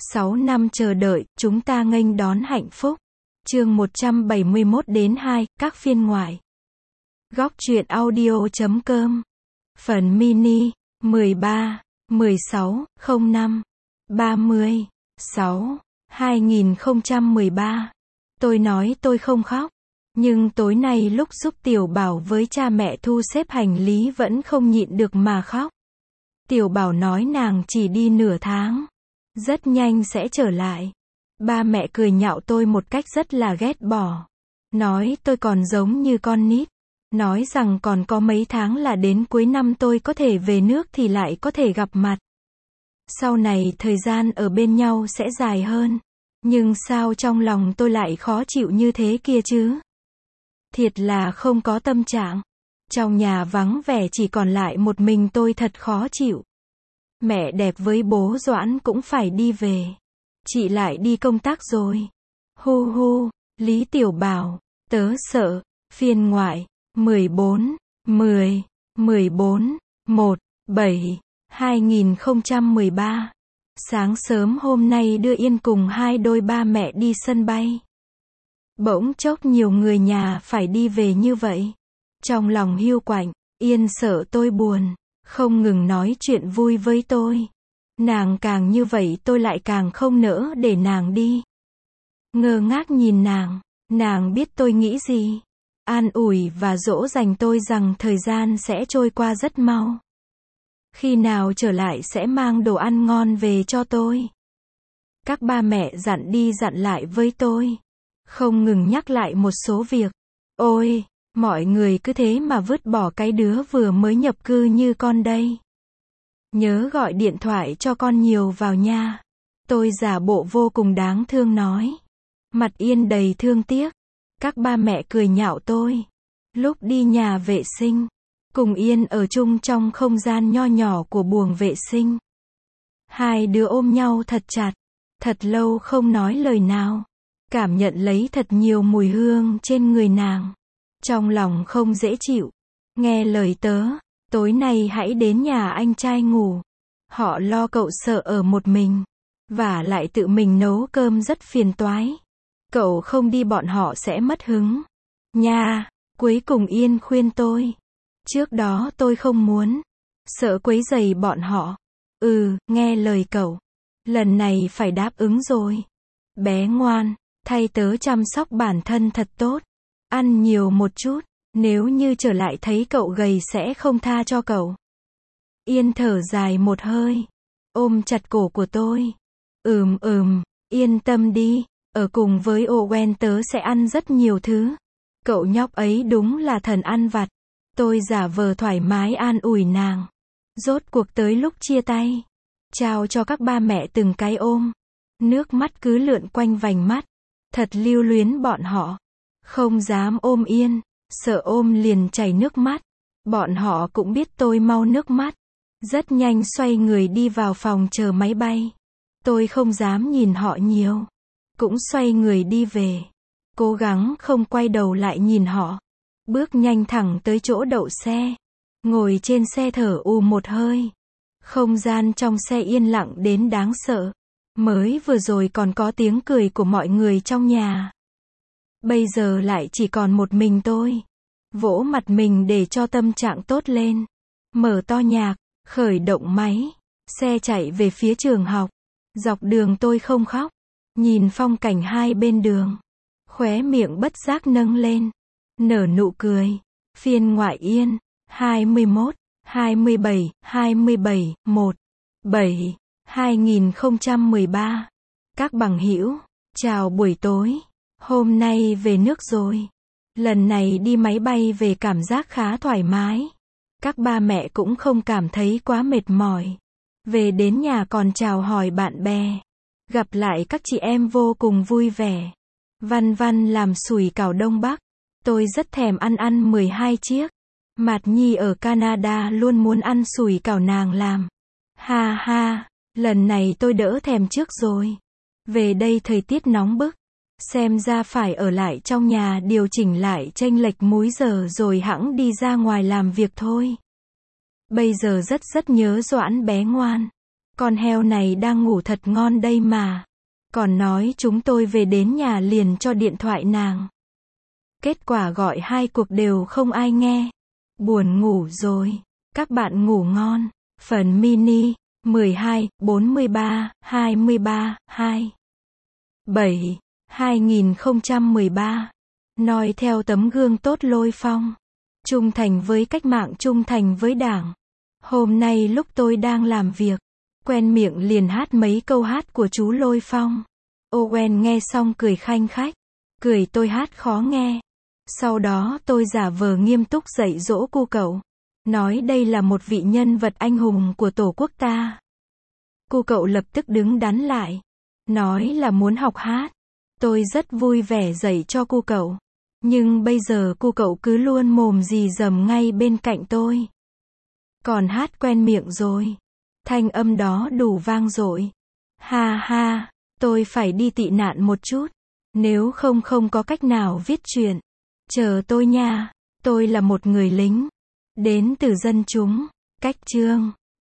6 năm chờ đợi, chúng ta nghênh đón hạnh phúc. Chương 171 đến 2, các phiên ngoại. Góc truyện audio.com. Phần mini, 13, 16, 05, 30, 6, 2013. Tôi nói tôi không khóc. Nhưng tối nay lúc giúp Tiểu Bảo với cha mẹ thu xếp hành lý vẫn không nhịn được mà khóc. Tiểu Bảo nói nàng chỉ đi nửa tháng. Rất nhanh sẽ trở lại. Ba mẹ cười nhạo tôi một cách rất là ghét bỏ. Nói tôi còn giống như con nít. Nói rằng còn có mấy tháng là đến cuối năm tôi có thể về nước thì lại có thể gặp mặt. Sau này thời gian ở bên nhau sẽ dài hơn. Nhưng sao trong lòng tôi lại khó chịu như thế kia chứ? Thiệt là không có tâm trạng. Trong nhà vắng vẻ chỉ còn lại một mình tôi thật khó chịu. Mẹ đẹp với bố Doãn cũng phải đi về. Chị lại đi công tác rồi. Hu hu, Lý Tiểu Bảo, tớ sợ. Phiên ngoại, 14, 10, 14, 1, 7, 2013. Sáng sớm hôm nay đưa Yên cùng hai đôi ba mẹ đi sân bay. Bỗng chốc nhiều người nhà phải đi về như vậy. Trong lòng hiu quạnh, Yên sợ tôi buồn, không ngừng nói chuyện vui với tôi. Nàng càng như vậy tôi lại càng không nỡ để nàng đi. Ngơ ngác nhìn nàng biết tôi nghĩ gì. An ủi và dỗ dành tôi rằng thời gian sẽ trôi qua rất mau. Khi nào trở lại sẽ mang đồ ăn ngon về cho tôi. Các ba mẹ dặn đi dặn lại với tôi. Không ngừng nhắc lại một số việc. Ôi, mọi người cứ thế mà vứt bỏ cái đứa vừa mới nhập cư như con đây. Nhớ gọi điện thoại cho con nhiều vào nha. Tôi giả bộ vô cùng đáng thương nói. Mặt Yên đầy thương tiếc. Các ba mẹ cười nhạo tôi. Lúc đi nhà vệ sinh, cùng Yên ở chung trong không gian nho nhỏ của buồng vệ sinh. Hai đứa ôm nhau thật chặt. Thật lâu không nói lời nào. Cảm nhận lấy thật nhiều mùi hương trên người nàng. Trong lòng không dễ chịu. Nghe lời tớ, tối nay hãy đến nhà anh trai ngủ. Họ lo cậu sợ ở một mình. Và lại tự mình nấu cơm rất phiền toái. Cậu không đi bọn họ sẽ mất hứng. Nha, cuối cùng Yên khuyên tôi. Trước đó tôi không muốn. Sợ quấy rầy bọn họ. Nghe lời cậu. Lần này phải đáp ứng rồi. Bé ngoan, thay tớ chăm sóc bản thân thật tốt. Ăn nhiều một chút. Nếu như trở lại thấy cậu gầy sẽ không tha cho cậu. Yên thở dài một hơi. Ôm chặt cổ của tôi. Yên tâm đi. Ở cùng với Owen tớ sẽ ăn rất nhiều thứ. Cậu nhóc ấy đúng là thần ăn vặt. Tôi giả vờ thoải mái an ủi nàng. Rốt cuộc tới lúc chia tay. Trao cho các ba mẹ từng cái ôm. Nước mắt cứ lượn quanh vành mắt. Thật lưu luyến bọn họ. Không dám ôm Yên. Sợ ôm liền chảy nước mắt. Bọn họ cũng biết tôi mau nước mắt. Rất nhanh xoay người đi vào phòng chờ máy bay. Tôi không dám nhìn họ nhiều. Cũng xoay người đi về. Cố gắng không quay đầu lại nhìn họ. Bước nhanh thẳng tới chỗ đậu xe. Ngồi trên xe thở một hơi. Không gian trong xe yên lặng đến đáng sợ. Mới vừa rồi còn có tiếng cười của mọi người trong nhà. Bây giờ lại chỉ còn một mình tôi. Vỗ mặt mình để cho tâm trạng tốt lên. Mở to nhạc, khởi động máy. Xe chạy về phía trường học. Dọc đường tôi không khóc. Nhìn phong cảnh hai bên đường. Khóe miệng bất giác nâng lên. Nở nụ cười. Phiên ngoại Yên. 21, 27, 1, 7, 2013. Các bằng hữu, chào buổi tối. Hôm nay về nước rồi. Lần này đi máy bay về cảm giác khá thoải mái. Các ba mẹ cũng không cảm thấy quá mệt mỏi. Về đến nhà còn chào hỏi bạn bè. Gặp lại các chị em vô cùng vui vẻ. Văn Văn làm sủi cảo Đông Bắc. Tôi rất thèm ăn 12 chiếc. Mạt Nhi ở Canada luôn muốn ăn sủi cảo nàng làm. Ha ha, lần này tôi đỡ thèm trước rồi. Về đây thời tiết nóng bức. Xem ra phải ở lại trong nhà điều chỉnh lại chênh lệch múi giờ rồi hẵng đi ra ngoài làm việc thôi. Bây giờ rất nhớ Doãn bé ngoan. Con heo này đang ngủ thật ngon đây mà. Còn nói chúng tôi về đến nhà liền cho điện thoại nàng. Kết quả gọi 2 cuộc đều không ai nghe. Buồn ngủ rồi. Các bạn ngủ ngon. Phần mini 12, 43, 23, 2. 7. 2013. Noi theo tấm gương tốt Lôi Phong. Trung thành với cách mạng, trung thành với Đảng. Hôm nay lúc tôi đang làm việc, quen miệng liền hát mấy câu hát của chú Lôi Phong. Owen nghe xong cười khanh khách. Cười tôi hát khó nghe. Sau đó tôi giả vờ nghiêm túc dạy dỗ cu cậu. Nói đây là một vị nhân vật anh hùng của Tổ quốc ta. Cu cậu lập tức đứng đắn lại. Nói là muốn học hát. Tôi rất vui vẻ dạy cho cu cậu. Nhưng bây giờ cu cậu cứ luôn mồm rì rầm ngay bên cạnh tôi. Còn hát quen miệng rồi. Thanh âm đó đủ vang dội. Ha ha, tôi phải đi tị nạn một chút. Nếu không có cách nào viết truyện. Chờ tôi nha, tôi là một người lính. Đến từ dân chúng. Cách chương